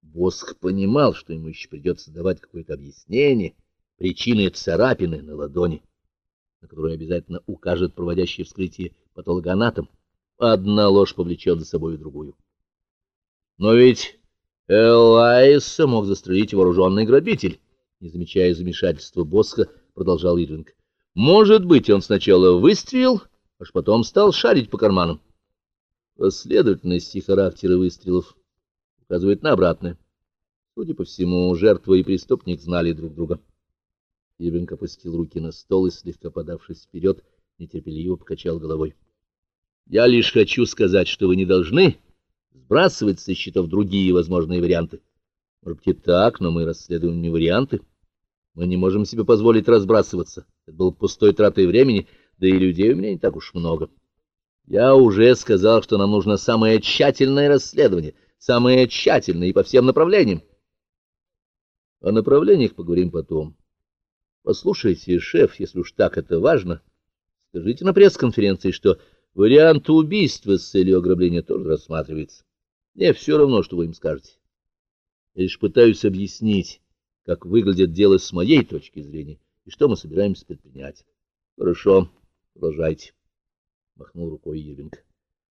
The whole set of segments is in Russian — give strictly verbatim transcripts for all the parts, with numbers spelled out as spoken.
Босх понимал, что ему еще придется давать какое-то объяснение причины царапины на ладони, на которую обязательно укажет проводящий вскрытие патологоанатом. Одна ложь повлечет за собой другую. Но ведь Элайса мог застрелить вооруженный грабитель. Не замечая замешательства Босха, продолжал Ирвинг. Может быть, он сначала выстрелил, аж потом стал шарить по карманам. Последовательность и характера выстрелов указывает на обратное. Судя по всему, жертва и преступник знали друг друга. Ирвинг опустил руки на стол и, слегка подавшись вперед, нетерпеливо покачал головой. Я лишь хочу сказать, что вы не должны сбрасывать со счетов другие возможные варианты. Может быть и так, но мы расследуем не варианты. Мы не можем себе позволить разбрасываться. Это было пустой тратой времени, да и людей у меня не так уж много. Я уже сказал, что нам нужно самое тщательное расследование, самое тщательное и по всем направлениям. О направлениях поговорим потом. Послушайте, шеф, если уж так это важно, скажите на пресс-конференции, что вариант убийства с целью ограбления тоже рассматривается. Мне все равно, что вы им скажете. Я лишь пытаюсь объяснить, как выглядит дело с моей точки зрения и что мы собираемся предпринять. Хорошо, продолжайте, — махнул рукой Ирвинг.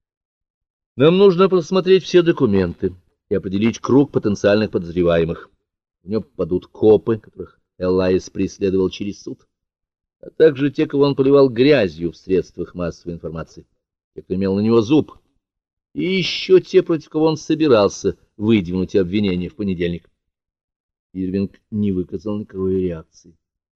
Нам нужно просмотреть все документы и определить круг потенциальных подозреваемых. В него попадут копы, которых Элайс преследовал через суд, а также те, кого он поливал грязью в средствах массовой информации, те, кто имел на него зуб, и еще те, против кого он собирался выдвинуть обвинение в понедельник. Ирвинг не выказал никакой реакции.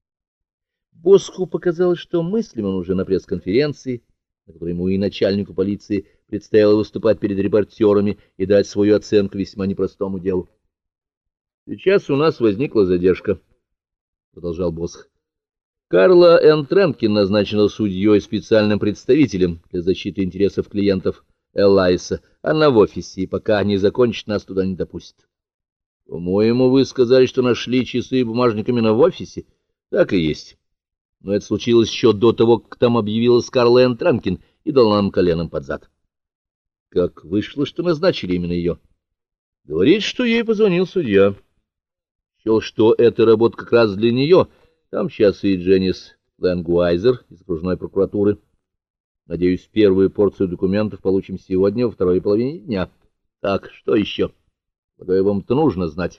Босху показалось, что мыслим он уже на пресс-конференции, на которой ему и начальнику полиции предстояло выступать перед репортерами и дать свою оценку весьма непростому делу. «Сейчас у нас возникла задержка», — продолжал Босх. Карла Н. Тренкин назначена судьей специальным представителем для защиты интересов клиентов Элайса. Она в офисе, и пока не закончит, нас туда не допустит. По-моему, вы сказали, что нашли часы и бумажник именно в офисе? Так и есть. Но это случилось еще до того, как там объявилась Карла Н. Тренкин и дала нам коленом под зад. Как вышло, что назначили именно ее? Говорит, что ей позвонил судья. Счел, что эта работа как раз для нее. Там сейчас и Дженнис Лэнгуайзер из окружной прокуратуры. Надеюсь, первую порцию документов получим сегодня во второй половине дня. Так, что еще? Полагаю, вам-то нужно знать.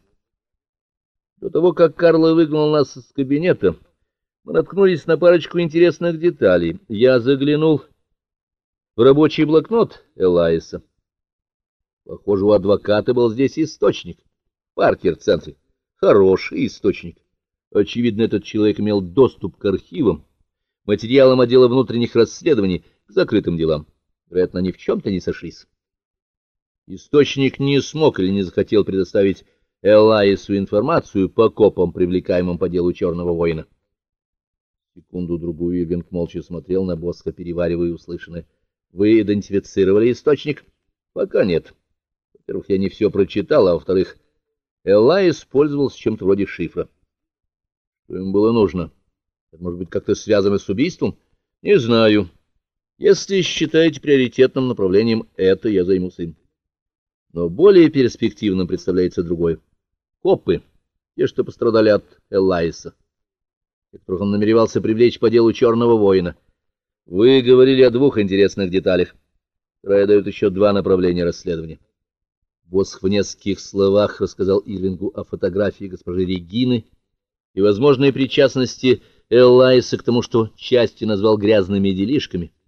До того, как Карла выгнал нас из кабинета, мы наткнулись на парочку интересных деталей. Я заглянул в рабочий блокнот Элайса. Похоже, у адвоката был здесь источник. Паркер в центре. Хороший источник. Очевидно, этот человек имел доступ к архивам, материалам отдела внутренних расследований, к закрытым делам. Вероятно, они в чем-то не сошлись. Источник не смог или не захотел предоставить Элайсу информацию по копам, привлекаемым по делу Черного воина. Секунду-другую Ирвинг молча смотрел на Босха, переваривая услышанное. — Вы идентифицировали источник? — Пока нет. Во-первых, я не все прочитал, а во-вторых, Элайс пользовался чем-то вроде шифра. Что им было нужно? Это может быть как-то связано с убийством? Не знаю. Если считаете приоритетным направлением это, я займусь им. Но более перспективным представляется другое. Копы, те, что пострадали от Элайса, те, которых он намеревался привлечь по делу Черного воина. Вы говорили о двух интересных деталях, которые дают еще два направления расследования. Босх в нескольких словах рассказал Ирвингу о фотографии госпожи Регины и возможной причастности Элайса к тому, что части назвал грязными делишками.